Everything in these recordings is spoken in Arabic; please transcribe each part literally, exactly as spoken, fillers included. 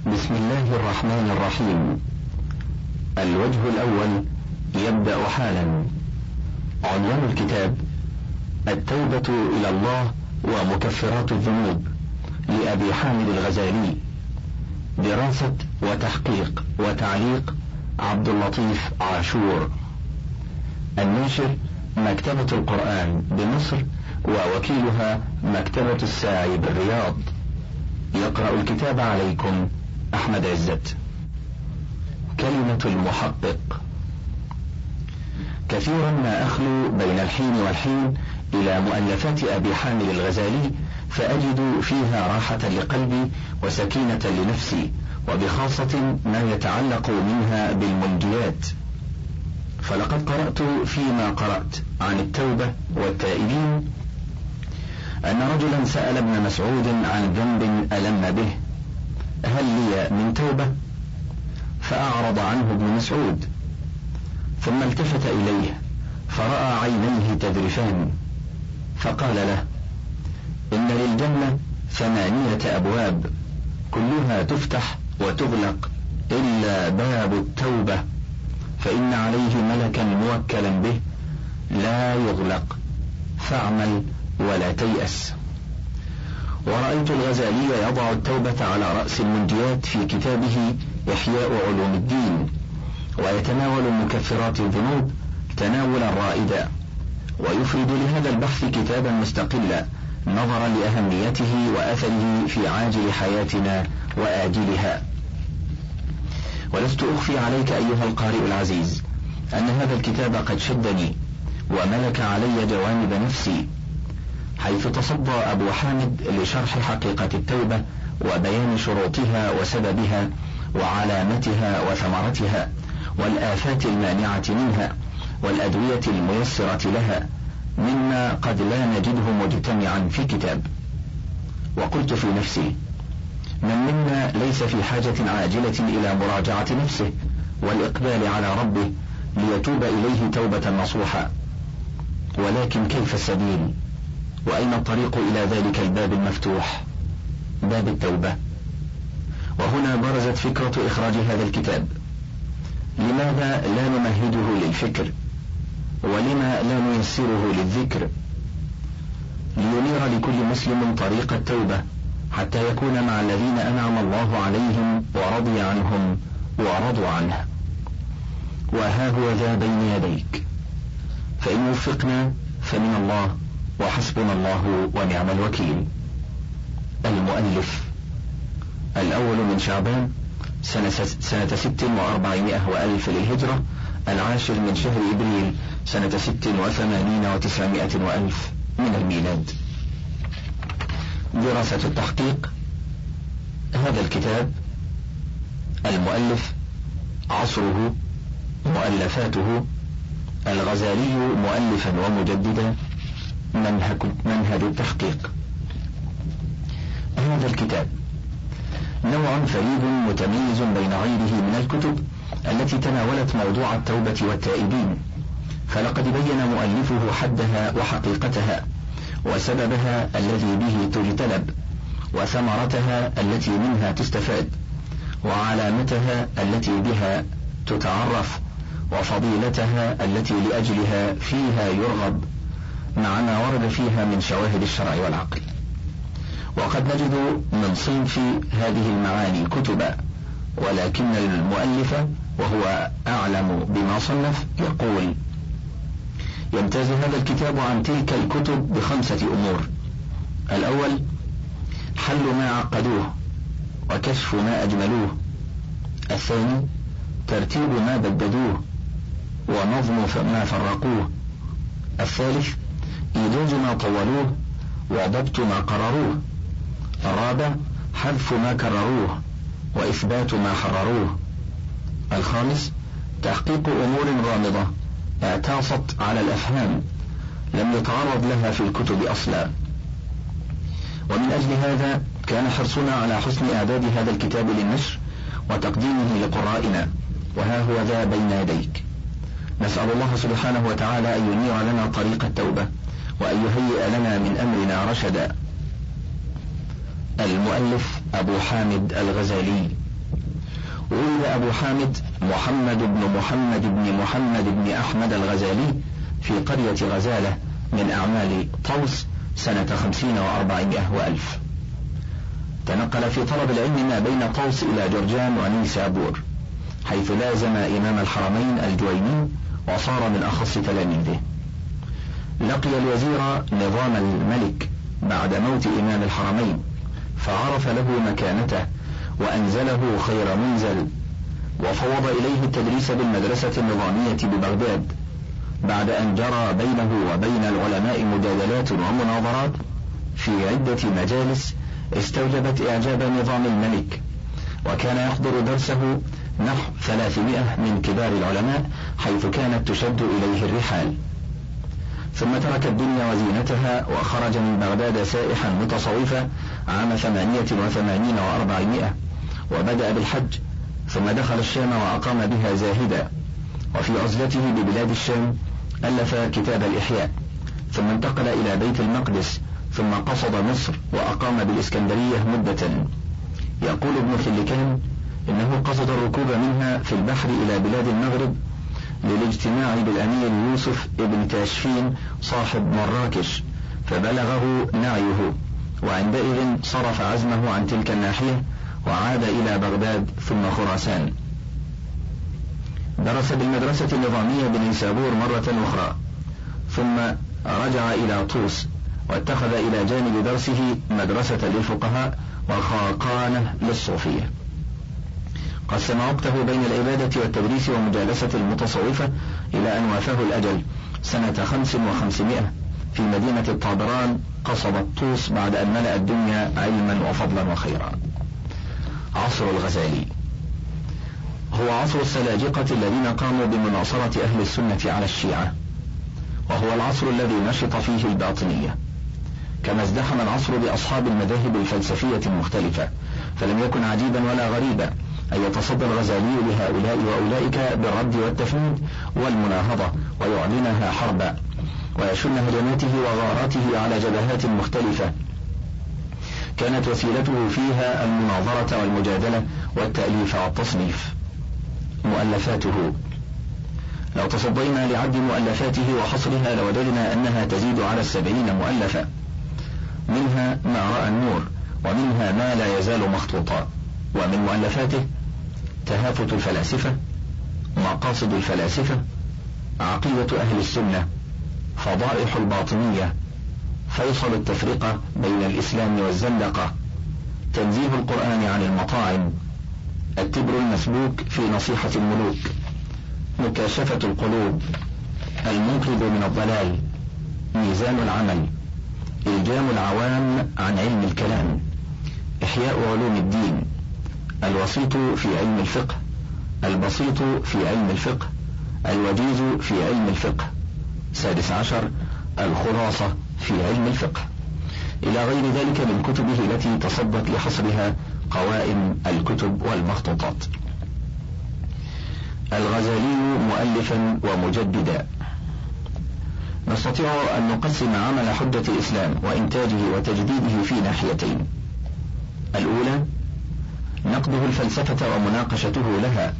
بسم الله الرحمن الرحيم. الوجه الأول يبدأ حالا. عنوان الكتاب: التوبة إلى الله ومكفرات الذنوب، لأبي حامد الغزالي. دراسة وتحقيق وتعليق عبد اللطيف عاشور. الناشر: مكتبة القرآن بمصر، ووكيلها مكتبة الساعي بالرياض. يقرأ الكتاب عليكم أحمد عزت. كلمة المحقق. كثيرا ما أخلو بين الحين والحين إلى مؤلفات أبي حامد الغزالي، فأجد فيها راحة لقلبي وسكينة لنفسي، وبخاصة ما يتعلق منها بالمنجيات. فلقد قرأت فيما قرأت عن التوبة والتائبين أن رجلا سأل ابن مسعود عن ذنب ألم به: هل لي من توبة؟ فأعرض عنه ابن مسعود، ثم التفت إليه فرأى عينيه تذرفان، فقال له: إن للجنة ثمانية أبواب كلها تفتح وتغلق إلا باب التوبة، فإن عليه ملكا موكلا به لا يغلق، فاعمل ولا تيأس. ورأيت الغزالي يضع التوبة على رأس المنجيات في كتابه إحياء علوم الدين، ويتناول مكفرات الذنوب تناولا رائدا، ويفرد لهذا البحث كتابا مستقلا نظرا لأهميته وأثره في عاجل حياتنا وآجلها. ولست أخفي عليك أيها القارئ العزيز أن هذا الكتاب قد شدني وملك علي جوانب نفسي، حيث تصدى أبو حامد لشرح حقيقة التوبة وبيان شروطها وسببها وعلامتها وثمرتها والآفات المانعة منها والأدوية الميسرة لها، مما قد لا نجده مجتمعا في كتاب. وقلت في نفسي: من منا ليس في حاجة عاجلة إلى مراجعة نفسه والإقبال على ربه ليتوب إليه توبة نصوحا؟ ولكن كيف السبيل؟ وأين الطريق إلى ذلك الباب المفتوح، باب التوبة؟ وهنا برزت فكرة إخراج هذا الكتاب. لماذا لا نمهده للفكر؟ ولما لا نيسره للذكر؟ لينير لكل مسلم طريق التوبة، حتى يكون مع الذين أنعم الله عليهم ورضي عنهم ورضوا عنه. وها هو ذا بين يديك، فإن وفقنا فمن الله، وحسبنا الله ونعم الوكيل. المؤلف: الأول من شعبان سنة, سنة ست وأربعمائة وألف للهجرة، العاشر من شهر إبريل سنة ست وثمانين وتسعمائة وألف من الميلاد. دراسة التحقيق. هذا الكتاب: المؤلف، عصره، مؤلفاته، الغزالي مؤلفا ومجددا، منهج, منهج التحقيق. هذا الكتاب نوع فريد متميز بين غيره من الكتب التي تناولت موضوع التوبة والتائبين، فلقد بين مؤلفه حدها وحقيقتها وسببها الذي به تجتلب، وثمرتها التي منها تستفاد، وعلامتها التي بها تتعرف، وفضيلتها التي لأجلها فيها يرغب، مع ما ورد فيها من شواهد الشرع والعقل. وقد نجد من صنف هذه المعاني كتبا، ولكن المؤلف وهو أعلم بما صنف يقول: يمتاز هذا الكتاب عن تلك الكتب بخمسة أمور: الأول، حل ما عقدوه وكشف ما أجملوه. الثاني، ترتيب ما بددوه ونظم ما فرقوه. الثالث، إيجاز ما طولوه وضبط ما قرروه. الرابع، حذف ما كرروه وإثبات ما حرروه. الخامس، تحقيق أمور غامضة اعتاصت على الأفهام لم يتعرض لها في الكتب أصلا. ومن أجل هذا كان حرصنا على حسن إعداد هذا الكتاب للنشر وتقديمه لقرائنا، وها هو ذا بين يديك. نسأل الله سبحانه وتعالى أن ينير لنا طريق التوبة، وأن يهيئ لنا من أمرنا رشدا. المؤلف أبو حامد الغزالي، ولد أبو حامد محمد بن محمد بن محمد بن أحمد الغزالي في قرية غزالة من أعمال طوس سنة خمسين وأربعمائة وألف. تنقل في طلب العلم ما بين طوس إلى جرجان ونيسابور، حيث لازم إمام الحرمين الجويني وصار من أخص تلاميذه. لقي الوزير نظام الملك بعد موت إمام الحرمين، فعرف له مكانته وأنزله خير منزل، وفوض إليه التدريس بالمدرسة النظامية ببغداد، بعد أن جرى بينه وبين العلماء مجادلات ومناظرات في عدة مجالس استوجبت إعجاب نظام الملك، وكان يحضر درسه نحو ثلاثمائة من كبار العلماء، حيث كانت تشد إليه الرحال. ثم ترك الدنيا وزينتها وخرج من بغداد سائحا متصوفا عام ثمانية وثمانين وأربعمائة، وبدأ بالحج، ثم دخل الشام وأقام بها زاهدا، وفي عزلته ببلاد الشام ألف كتاب الإحياء، ثم انتقل إلى بيت المقدس، ثم قصد مصر وأقام بالإسكندرية مدة. يقول ابن خلكان إنه قصد الركوب منها في البحر إلى بلاد المغرب للاجتماع بالأمير يوسف ابن تاشفين صاحب مراكش، فبلغه نعيه، وعندئذ صرف عزمه عن تلك الناحية وعاد إلى بغداد ثم خراسان. درس بالمدرسة النظامية بنيسابور مرة أخرى، ثم رجع إلى طوس واتخذ إلى جانب درسه مدرسة للفقهاء وخاقانة للصوفية. قسم وقته بين العبادة والتدريس ومجالسة المتصوفة إلى أن وافاه الأجل سنة خمس وخمسمائة في مدينة الطابران قصب الطوس بعد أن ملأ الدنيا علما وفضلا وخيرا. عصر الغزالي هو عصر السلاجقة الذين قاموا بمناصرة أهل السنة على الشيعة، وهو العصر الذي نشط فيه الباطنية، كما ازدحم العصر بأصحاب المذاهب الفلسفية المختلفة، فلم يكن عجيبا ولا غريبا أن يتصدى الغزالي لهؤلاء وأولئك بالرد والتفنيد والمناهضة، ويعلنها حربا، ويشن هجماته وغاراته على جبهات مختلفة كانت وسيلته فيها المناظرة والمجادلة والتأليف والتصنيف. مؤلفاته: لو تصدينا لعد مؤلفاته وحصرها لوجدنا أنها تزيد على السبعين مؤلفة، منها ما رأى النور، ومنها ما لا يزال مخطوطا. ومن مؤلفاته: تهافت الفلاسفة، مقاصد الفلاسفة، عقيدة أهل السنة، فضائح الباطنية، فيصل التفرقة بين الإسلام والزندقة، تنزيه القرآن عن المطاعم، التبر المسبوك في نصيحة الملوك، مكاشفة القلوب، المنقذ من الضلال، ميزان العمل، إلجام العوام عن علم الكلام، إحياء علوم الدين، الوسيط في علم الفقه، البسيط في علم الفقه، الوجيز في علم الفقه، سادس عشر الخلاصة في علم الفقه، إلى غير ذلك من كتبه التي تصدت لحصرها قوائم الكتب والمخطوطات. الغزالي مؤلفا ومجددا. نستطيع أن نقسم عمل حجة الإسلام وإنتاجه وتجديده في ناحيتين: الأولى نقده الفلسفة ومناقشته لها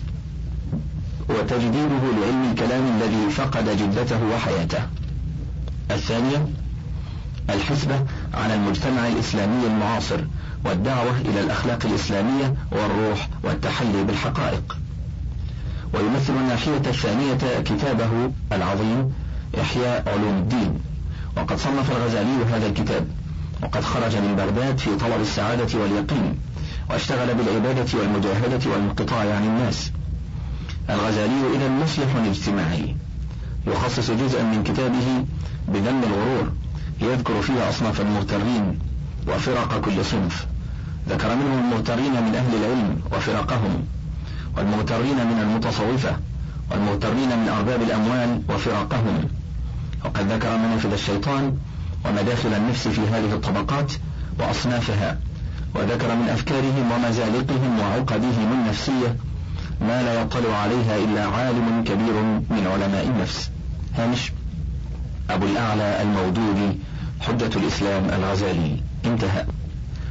وتجديده لعلم الكلام الذي فقد جدته وحياته. الثانية الحسبة على المجتمع الإسلامي المعاصر والدعوة إلى الأخلاق الإسلامية والروح والتحلي بالحقائق. ويمثل الناحية الثانية كتابه العظيم إحياء علوم الدين، وقد صنف الغزالي هذا الكتاب، وقد خرج من بغداد في طلب السعادة واليقين، واشتغل بالعبادة والمجاهدة والانقطاع عن الناس. الغزالي إذا مصلح اجتماعي، يخصص جزءا من كتابه بذم الغرور، يذكر فيه أصناف المغترين وفرق كل صنف، ذكر منهم المغترين من أهل العلم وفرقهم، والمغترين من المتصوفة، والمغترين من أرباب الأموال وفرقهم، وقد ذكر منافذ الشيطان ومداخل النفس في هذه الطبقات وأصنافها، وذكر من أفكارهم ومزالقهم وعقدهم النفسية ما لا يطلع عليها إلا عالم كبير من علماء النفس. هامش: أبو الأعلى المودودي، حجة الإسلام الغزالي. انتهى.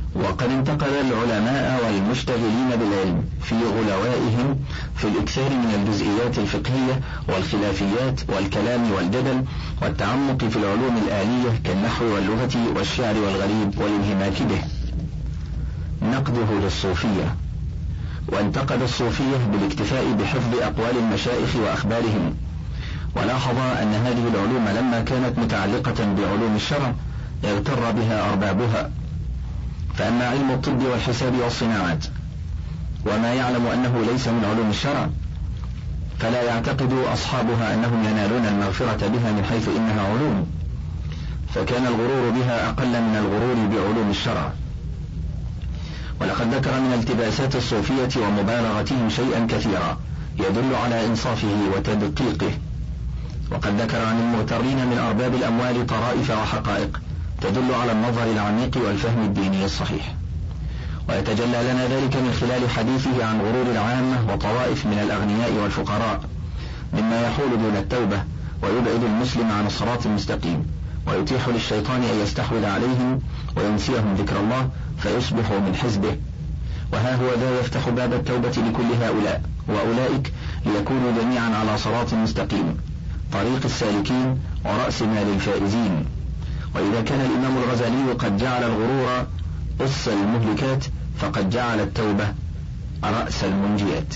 وقد انتقل العلماء والمشتغلين بالعلم في غلوائهم في الإكثار من الجزئيات الفقهية والخلافيات والكلام والجدل والتعمق في العلوم الآلية كالنحو واللغة والشعر والغريب والانهماك به. نقده للصوفية. وانتقد الصوفية بالاكتفاء بحفظ أقوال المشايخ وأخبارهم، ولاحظ أن هذه العلوم لما كانت متعلقة بعلوم الشرع اغتر بها أربابها، فأما علم الطب والحساب والصناعات وما يعلم أنه ليس من علوم الشرع فلا يعتقد أصحابها أنهم ينالون المغفرة بها من حيث إنها علوم، فكان الغرور بها أقل من الغرور بعلوم الشرع. ولقد ذكر من التباسات الصوفية ومبالغتهم شيئا كثيرا يدل على إنصافه وتدقيقه، وقد ذكر عن المغترين من أرباب الأموال طرائف وحقائق تدل على النظر العميق والفهم الديني الصحيح، ويتجلى لنا ذلك من خلال حديثه عن غرور العامة وطوائف من الأغنياء والفقراء مما يحول دون التوبة ويبعد المسلم عن الصراط المستقيم، ويتيح للشيطان أن يستحوذ عليهم وينسيهم ذكر الله فيصبحوا من حزبه. وها هو ذا يفتح باب التوبة لكل هؤلاء وأولئك ليكونوا جميعا على صراط مستقيم، طريق السالكين ورأس مال الفائزين. وإذا كان الإمام الغزالي قد جعل الغرور أس المهلكات فقد جعل التوبة رأس المنجيات.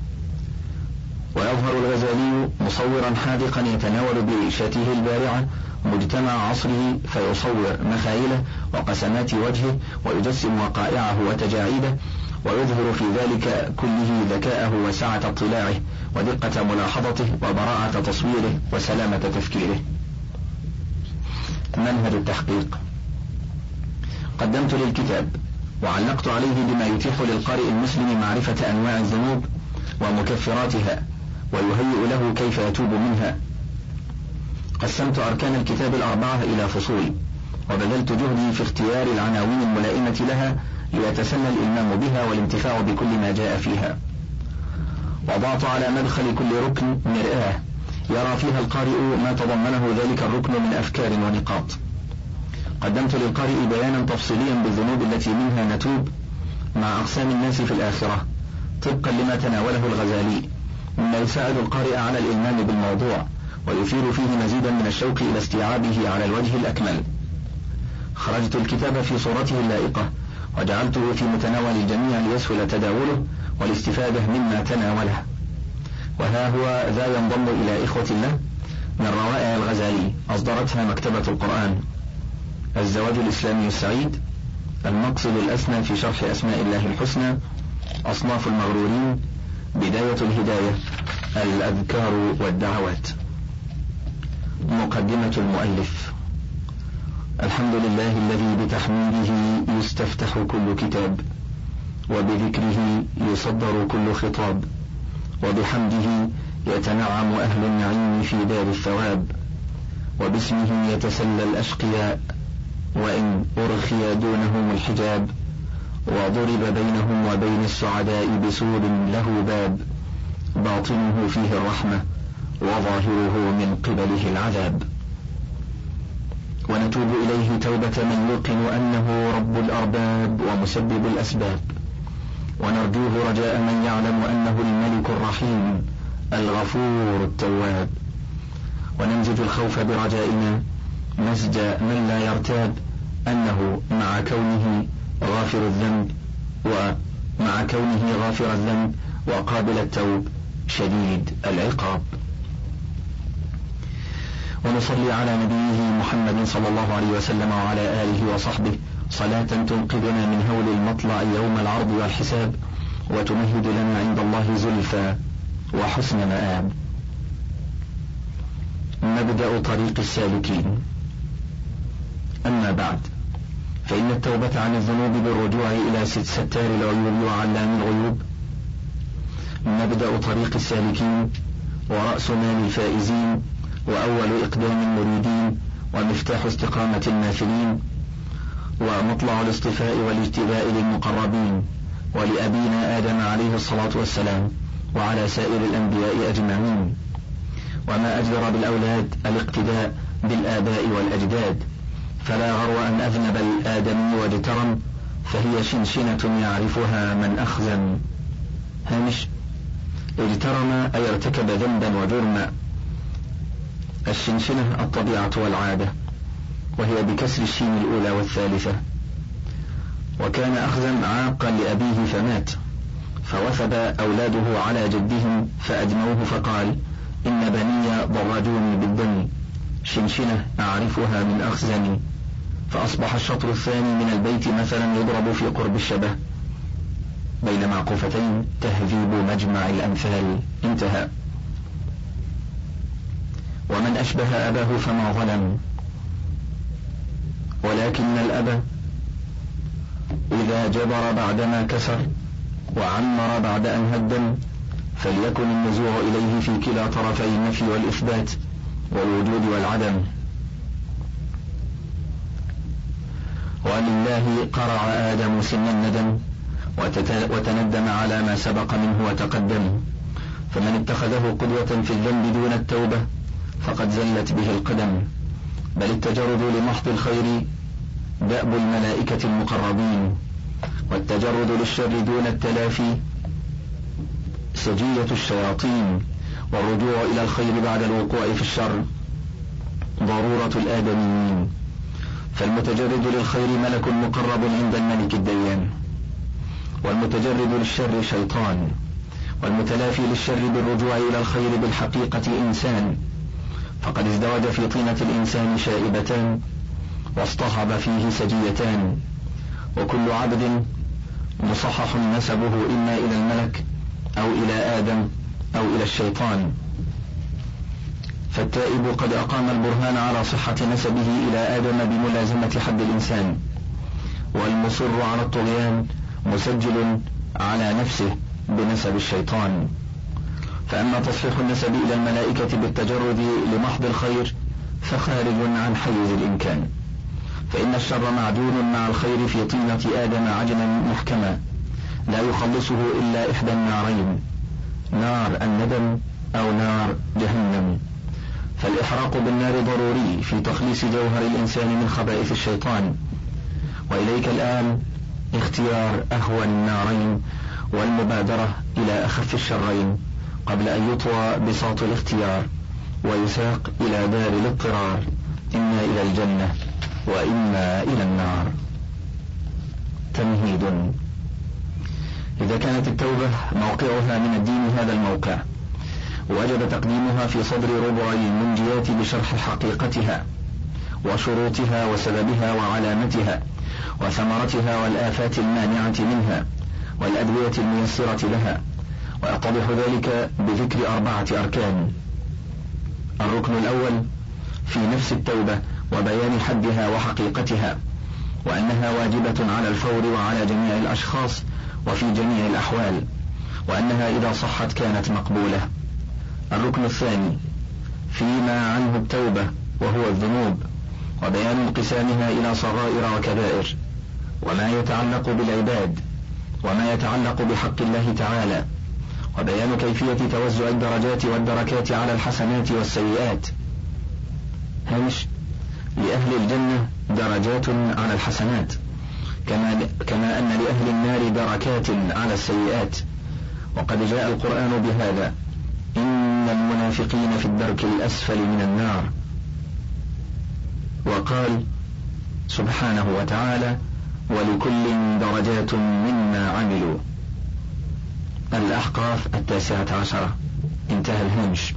ويظهر الغزالي مصورا حاذقا يتناول بريشته البارعة مجتمع عصره فيصور مخايله وقسمات وجهه ويجسم وقائعه وتجاعيده، ويظهر في ذلك كله ذكاءه وسعة اطلاعه ودقة ملاحظته وبراعة تصويره وسلامة تفكيره. منهج التحقيق. قدمت للكتاب وعلقت عليه بما يتيح للقارئ المسلم معرفة أنواع الذنوب ومكفراتها ويهيئ له كيف يتوب منها. قسمت أركان الكتاب الأربعة إلى فصول، وبذلت جهدي في اختيار العناوين الملائمة لها ليتسنى الإلمام بها والانتفاع بكل ما جاء فيها. وضعت على مدخل كل ركن مرآة يرى فيها القارئ ما تضمنه ذلك الركن من أفكار ونقاط. قدمت للقارئ بيانا تفصيليا بالذنوب التي منها نتوب مع أقسام الناس في الآخرة طبقا لما تناوله الغزالي مما يساعد القارئ على الإلمام بالموضوع ويثير فيه مزيدا من الشوق إلى استيعابه على الوجه الأكمل. خرجت الكتاب في صورته اللائقة وجعلته في متناول الجميع ليسهل تداوله والاستفادة مما تناوله. وها هو ذا ينضم إلى إخوة الله من روائع الغزالي أصدرتها مكتبة القرآن: الزواج الإسلامي السعيد، المقصد الأسنى في شرح أسماء الله الحسنى، أصناف المغرورين، بداية الهداية، الأذكار والدعوات. مقدمة المؤلف. الحمد لله الذي بتحميده يستفتح كل كتاب، وبذكره يصدر كل خطاب، وبحمده يتنعم أهل النعيم في دار الثواب، وباسمه يتسلى الأشقياء وإن أرخي دونهم الحجاب، وضرب بينهم وبين السعداء بسور له باب، باطنه فيه الرحمة وظاهره من قبله العذاب. ونتوب إليه توبة من يوقن أنه رب الأرباب ومسبب الأسباب، ونرجوه رجاء من يعلم أنه الملك الرحيم الغفور التواب، ونمزج الخوف برجائنا مزج من لا يرتاب أنه مع كونه غافر الذنب ومع كونه غافر الذنب وقابل التوب شديد العقاب. ونصلي على نبيه محمد صلى الله عليه وسلم وعلى آله وصحبه صلاة تنقذنا من هول المطلع يوم العرض والحساب، وتمهد لنا عند الله زلفى وحسن مآب. مبدأ طريق السالكين. أما بعد، فإن التوبة عن الذنوب بالرجوع إلى ستار العيوب وعلام الغيوب مبدأ طريق السالكين ورأس مال الفائزين وأول إقدام المريدين ومفتاح استقامة الماثلين ومطلع الاصطفاء والاجتباء للمقربين ولأبينا آدم عليه الصلاة والسلام وعلى سائر الأنبياء أجمعين. وما أجدر بالأولاد الاقتداء بالآباء والأجداد، فلا غرو أن أذنب الآدمي واجترم فهي شنشنة يعرفها من أخزن. هامش: اجترم أي ارتكب ذنبا وجرما. الشنشنة الطبيعة والعادة، وهي بكسر الشين الأولى والثالثة. وكان أخزن عاقا لأبيه فمات، فوثب أولاده على جدهم فأدموه فقال: إن بني ضرجوني بالدم، شنشنة أعرفها من أخزني. فأصبح الشطر الثاني من البيت مثلا يضرب في قرب الشبه بين معقوفتين تهذيب مجمع الأمثال. انتهى. ومن أشبه أباه فما ظلم، ولكن الأب إذا جبر بعدما كسر وعمر بعد أن هدم فليكن النزوع إليه في كلا طرفي النفي والإثبات والوجود والعدم. ولله قرع آدم سن الندم وتندم على ما سبق منه وتقدم، فمن اتخذه قدوة في الذنب دون التوبة فقد زلت به القدم. بل التجرد لمحض الخير دأب الملائكة المقربين، والتجرد للشر دون التلافي سجية الشياطين، والرجوع إلى الخير بعد الوقوع في الشر ضرورة الآدميين. فالمتجرد للخير ملك مقرب عند الملك الديان، والمتجرد للشر شيطان، والمتلافي للشر بالرجوع إلى الخير بالحقيقة إنسان، فقد ازدوج في طينة الإنسان شائبتان واصطحب فيه سجيتان، وكل عبد مصحح نسبه إما إلى الملك أو إلى آدم أو إلى الشيطان. فالتائب قد أقام البرهان على صحة نسبه إلى آدم بملازمة حد الإنسان، والمصر على الطغيان مسجل على نفسه بنسب الشيطان. فأما تصحيح النسب إلى الملائكة بالتجرد لمحض الخير فخارج عن حيز الإمكان، فإن الشر معدون مع الخير في طينة آدم عجنا محكما لا يخلصه إلا إحدى النارين، نار الندم أو نار جهنم. فالإحراق بالنار ضروري في تخليص جوهر الإنسان من خبائث الشيطان. وإليك الآن اختيار أهون النارين والمبادرة إلى أخف الشرين قبل أن يطوى بساط الاختيار ويساق إلى دار الاضطرار، إما إلى الجنة وإما إلى النار. تمهيد: إذا كانت التوبة موقعها من الدين هذا الموقع وجب تقديمها في صدر ربع المنجيات بشرح حقيقتها وشروطها وسببها وعلامتها وثمرتها والآفات المانعة منها والأدوية الميسرة لها، ويتضح ذلك بذكر أربعة أركان. الركن الأول في نفس التوبة وبيان حدها وحقيقتها، وأنها واجبة على الفور وعلى جميع الأشخاص وفي جميع الأحوال، وأنها إذا صحت كانت مقبولة. الركن الثاني فيما عنه التوبة وهو الذنوب، وبيان انقسامها إلى صغائر وكبائر، وما يتعلق بالعباد وما يتعلق بحق الله تعالى، وبيان كيفية توزع الدرجات والدركات على الحسنات والسيئات. هامش: لأهل الجنة درجات على الحسنات، كما, كما أن لأهل النار دركات على السيئات. وقد جاء القرآن بهذا: إن المنافقين في الدرك الأسفل من النار. وقال سبحانه وتعالى: ولكل درجات مما عملوا. الأحقاف التاسعة عشرة. انتهى الهامش.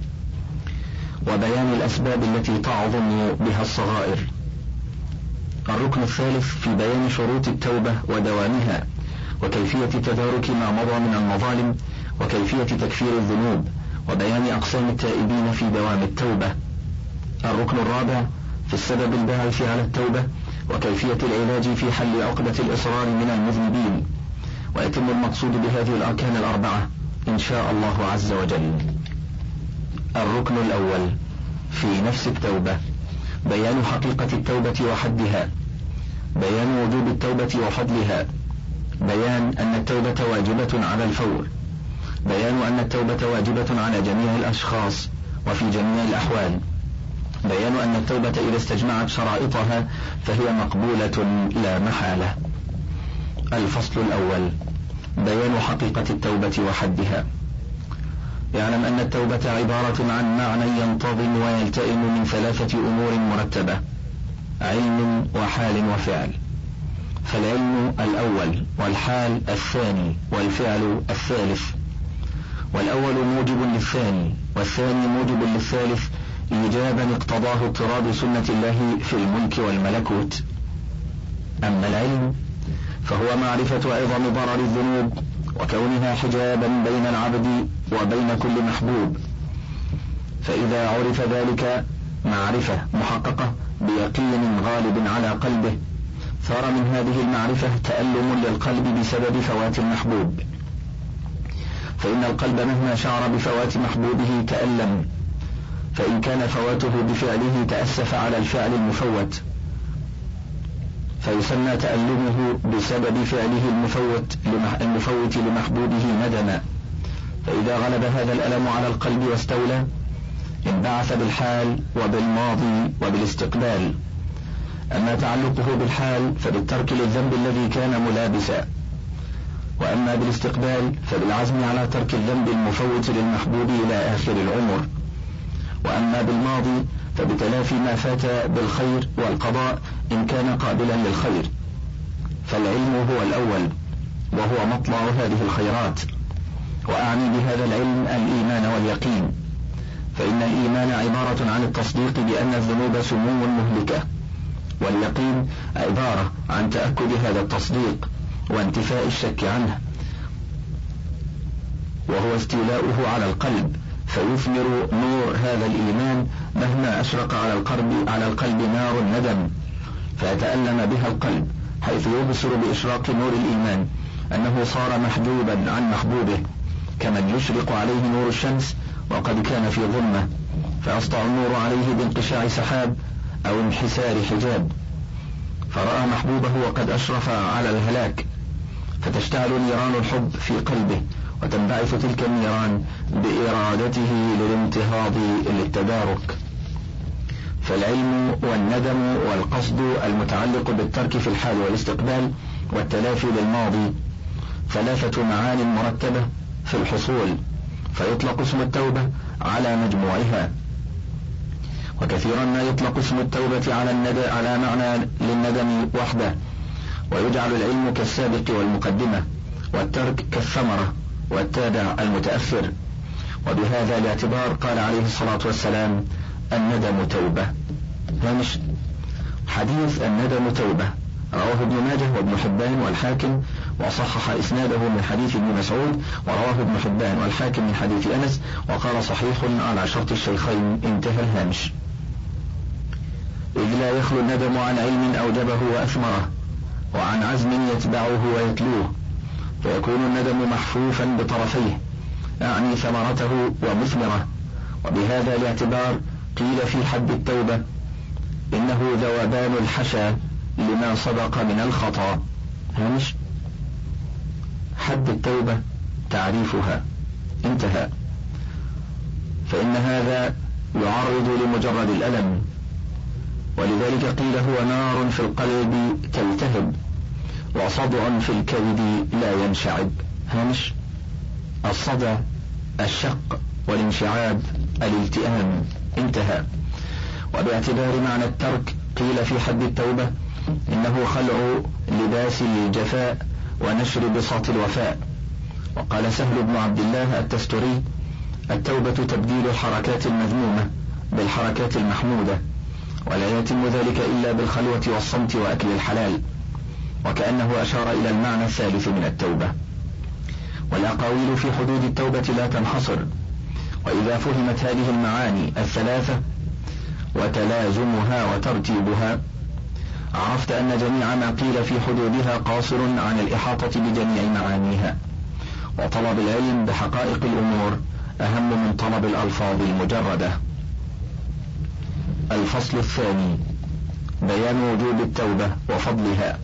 وبيان الأسباب التي تعظم بها الصغائر. الركن الثالث في بيان شروط التوبة ودوامها وكيفية تدارك ما مضى من المظالم وكيفية تكفير الذنوب وبيان أقسام التائبين في دوام التوبة. الركن الرابع في السبب الباعث على التوبة وكيفية العلاج في حل عقدة الإصرار من المذنبين. ويتم المقصود بهذه الأركان الأربعة إن شاء الله عز وجل. الركن الأول في نفس التوبة بيان حقيقة التوبة وحدها، بيان وجوب التوبة وفضلها، بيان أن التوبة واجبة على الفور، بيان أن التوبة واجبة على جميع الأشخاص وفي جميع الأحوال، بيان أن التوبة إذا استجمعت شرائطها فهي مقبولة لا محالة. الفصل الأول: بيان حقيقة التوبة وحدها. يعلم أن التوبة عبارة عن معنى ينتظم ويلتئم من ثلاثة أمور مرتبة: علم وحال وفعل. فالعلم الأول، والحال الثاني، والفعل الثالث. والأول موجب للثاني، والثاني موجب للثالث، إيجابا اقتضاه اضطراد سنة الله في الملك والملكوت. أما العلم فهو معرفة عظم ضرر الذنوب وكونها حجابا بين العبد وبين كل محبوب، فإذا عرف ذلك معرفة محققة بيقين غالب على قلبه، صار من هذه المعرفة تألم للقلب بسبب فوات المحبوب، فإن القلب مهما شعر بفوات محبوبه تألم، فإن كان فواته بفعله تأسف على الفعل المفوت، فيسمى تألمه بسبب فعله المفوت المفوت لمحبوبه ندما. فإذا غلب هذا الألم على القلب واستولى، انبعث بالحال وبالماضي وبالاستقبال. أما تعلقه بالحال فبالترك للذنب الذي كان ملابسا، وأما بالاستقبال فبالعزم على ترك الذنب المفوت للمحبوب إلى آخر العمر، وأما بالماضي فبتلافي ما فات بالخير والقضاء إن كان قابلا للخير. فالعلم هو الأول وهو مطلع هذه الخيرات، وأعني بهذا العلم الإيمان واليقين، فإن الإيمان عبارة عن التصديق بأن الذنوب سموم مهلكة، واليقين عبارة عن تأكد هذا التصديق وانتفاء الشك عنه، وهو استيلاؤه على القلب فيثمر نور هذا الإيمان مهما أشرق على القلب على القلب نار الندم، فيتألم بها القلب حيث يبصر بإشراق نور الإيمان أنه صار محجوبا عن محبوبه، كمن يشرق عليه نور الشمس وقد كان في ظلمة، فيسطع النور عليه بانقشاع سحاب أو انحسار حجاب، فرأى محبوبه وقد أشرف على الهلاك، فتشتعل نيران الحب في قلبه، وتنبعث تلك النيران بإرادته للانتهاض للتدارك. فالعلم والندم والقصد المتعلق بالترك في الحال والاستقبال والتلافي للماضي ثلاثة معان مرتبة في الحصول، فيطلق اسم التوبة على مجموعها. وكثيرا ما يطلق اسم التوبة على الندى على معنى للندم وحده، ويجعل العلم كالسابق والمقدمة، والترك كالثمرة والتابع المتأخر. وبهذا الاعتبار قال عليه الصلاة والسلام: الندم توبة. هامش: حديث الندم توبة رواه ابن ماجه وابن حبان والحاكم، وصحح إسناده من حديث ابن مسعود، ورواه ابن حبان والحاكم من حديث أنس، وقال صحيح على شرط الشيخين. انتهى الهامش. إذ لا يخلو الندم عن علم أوجبه وأثمره، وعن عزم يتبعه ويتلوه، فيكون الندم محفوفا بطرفيه، أعني ثمرته ومثمره. وبهذا الاعتبار قيل في حد التوبة إنه ذوبان الحشا لما سبق من الخطأ. هامش: حد التوبة تعريفها. انتهى. فإن هذا يعرض لمجرد الألم، ولذلك قيل هو نار في القلب تلتهب، وصدع في الكبد لا ينشعب. هامش: الصدع الشق، والانشعاب الالتئام. انتهى. وباعتبار معنى الترك قيل في حد التوبة إنه خلع لباس الجفاء ونشر بساط الوفاء. وقال سهل بن عبد الله التستري: التوبة تبديل الحركات المذمومة بالحركات المحمودة، ولا يتم ذلك إلا بالخلوة والصمت وأكل الحلال، وكأنه أشار إلى المعنى الثالث من التوبة. والأقاويل في حدود التوبة لا تنحصر، وإذا فهمت هذه المعاني الثلاثة وتلازمها وترتيبها، عرفت أن جميع ما قيل في حدودها قاصر عن الإحاطة بجميع معانيها، وطلب العلم بحقائق الأمور أهم من طلب الألفاظ المجردة. الفصل الثاني: بيان وجوب التوبة وفضلها.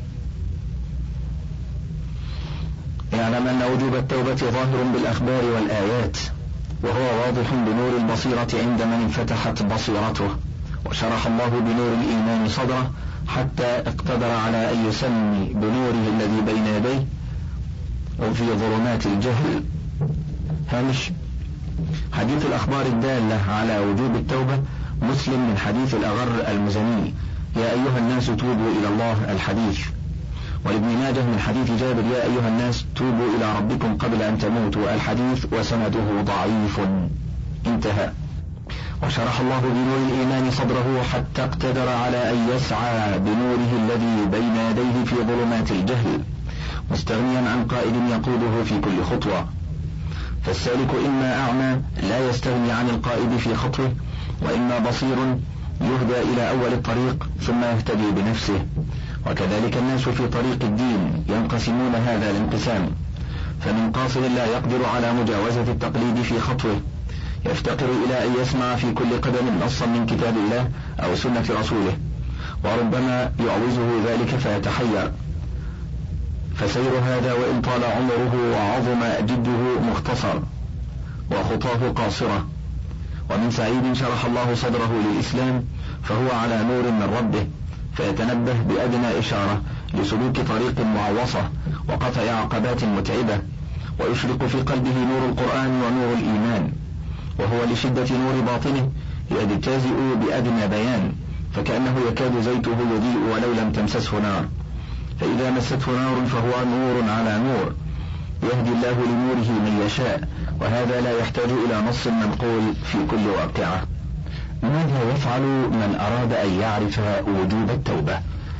يعلم أن وجوب التوبة ظاهر بالأخبار والآيات، وهو واضح بنور البصيرة عند من انفتحت بصيرته وشرح الله بنور الإيمان صدره حتى اقتدر على أن يسمي بنوره الذي بين يديه وفي ظلمات الجهل. هامش: حديث الأخبار الدالة على وجوب التوبة مسلم من حديث الأغر المزني: يا أيها الناس توبوا إلى الله الحديث. ولابن ماجه من حديث جابر: يا أيها الناس توبوا إلى ربكم قبل أن تموتوا الحديث وسنده ضعيف. انتهى. وشرح الله بنور الإيمان صدره حتى اقتدر على أن يسعى بنوره الذي بين يديه في ظلمات الجهل، مستغنيا عن قائد يقوده في كل خطوة. فالسالك إما أعمى لا يستغني عن القائد في خطوه، وإما بصير يهدى إلى أول الطريق ثم يهتدي بنفسه. وكذلك الناس في طريق الدين ينقسمون هذا الانقسام، فمن قاصر لا يقدر على مجاوزة التقليد في خطوه، يفتقر إلى أن يسمع في كل قدم نصا من كتاب الله أو سنة رسوله، وربما يعوزه ذلك فيتحير. فسير هذا وإن طال عمره وعظم جده مختصر وخطاه قاصرة. ومن سعيد شرح الله صدره للإسلام فهو على نور من ربه، فيتنبه بأدنى إشارة لسلوك طريق معوصة وقطع عقبات متعبة، ويشرق في قلبه نور القرآن ونور الإيمان، وهو لشدة نور باطنه يجتازئ بأدنى بيان، فكأنه يكاد زيته يضيء ولو لم تمسسه نار، فإذا مسته نار فهو نور على نور، يهدي الله لنوره من يشاء، وهذا لا يحتاج إلى نص منقول في كل واقعة. ماذا يفعل من أراد أن يعرف وجوب التوبة؟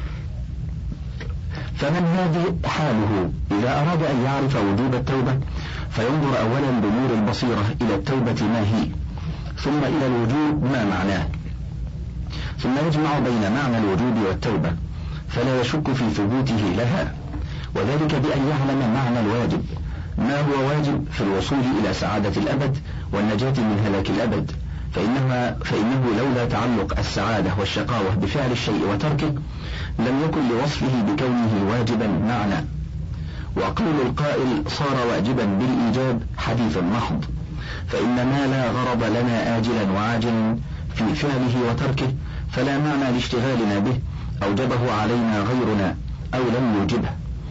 فمن هذه حاله إذا أراد أن يعرف وجوب التوبة فينظر أولا بنور البصيرة إلى التوبة ما هي، ثم إلى الوجوب ما معناه، ثم يجمع بين معنى الوجوب والتوبة فلا يشك في ثبوته لها، وذلك بأن يعلم معنى الواجب، ما هو واجب في الوصول إلى سعادة الأبد والنجاة من هلاك الأبد، فإنها فإنه لولا تعلق السعادة والشقاوة بفعل الشيء وتركه لم يكن لوصفه بكونه واجبا معنى. وقول القائل صار واجبا بالإيجاب حديث محض، فإن ما لا غرض لنا آجلا وعاجلا في فعله وتركه فلا معنى لاشتغالنا به أوجبه علينا غيرنا أو لم يوجبه.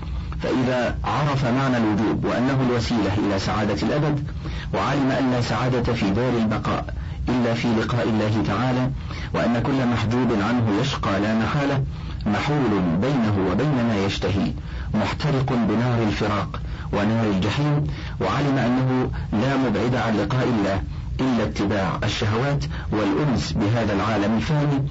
فإذا عرف معنى الوجوب وأنه الوسيلة إلى سعادة الأبد، وعلم أن لا سعادة في دار البقاء إلا في لقاء الله تعالى، وأن كل محجوب عنه يشقى لا محالة، محول بينه وبين ما يشتهي، محترق بنار الفراق ونار الجحيم، وعلم أنه لا مبعد عن لقاء الله إلا اتباع الشهوات والأنس بهذا العالم الفاني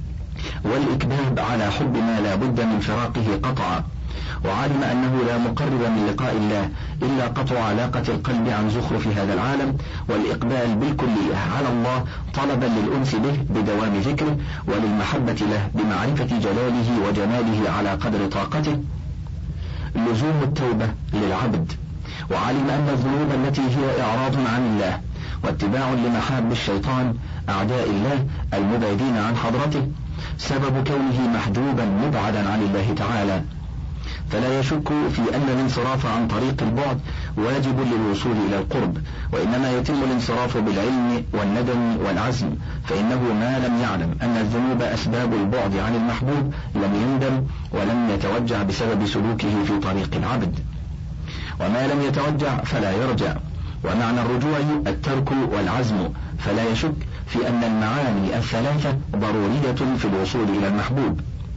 والإكباب على حب ما لا بد من فراقه قطعا، وعلم أنه لا مقرب من لقاء الله إلا قطع علاقة القلب عن زخرف هذا العالم والإقبال بالكلية على الله طلبا للأنس به بدوام ذكره وللمحبة له بمعرفة جلاله وجماله على قدر طاقته. لزوم التوبة للعبد، وعلم أن الذنوب التي هي إعراض عن الله واتباع لمحاب الشيطان أعداء الله المبعدين عن حضرته سبب كونه محجوبا مبعدا عن الله تعالى، فلا يشك في أن الانصراف عن طريق البعد واجب للوصول إلى القرب، وإنما يتم الانصراف بالعلم والندم والعزم، فإنه ما لم يعلم أن الذنوب أسباب البعد عن المحبوب لم يندم ولم يتوجع بسبب سلوكه في طريق العبد، وما لم يتوجع فلا يرجع، ومعنى الرجوع الترك والعزم، فلا يشك في أن المعاني الثلاثة ضرورية في الوصول إلى المحبوب.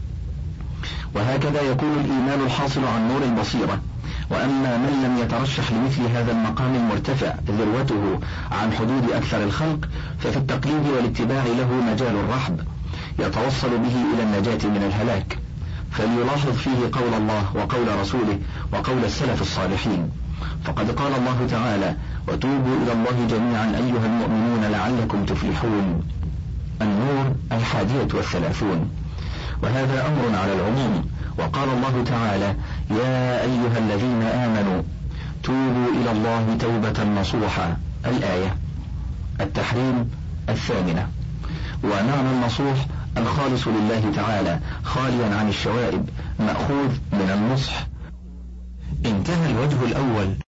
وهكذا يكون الإيمان الحاصل عن نور البصيرة. وأما من لم يترشح لمثل هذا المقام المرتفع ذروته عن حدود أكثر الخلق ففي التقليد والاتباع له مجال الرحب يتوصل به إلى النجاة من الهلاك، فليلاحظ فيه قول الله وقول رسوله وقول السلف الصالحين، فقد قال الله تعالى: وتوبوا إلى الله جميعا أيها المؤمنون لعلكم تفلحون. النور الحادية والثلاثون، وهذا أمر على العموم. وقال الله تعالى: يا أيها الذين آمنوا توبوا إلى الله توبة نصوحا، الآية. التحريم الثامنة. ومعنى النصوح الخالص لله تعالى خاليا عن الشوائب، مأخوذ من النصح. انتهى الوجه الأول.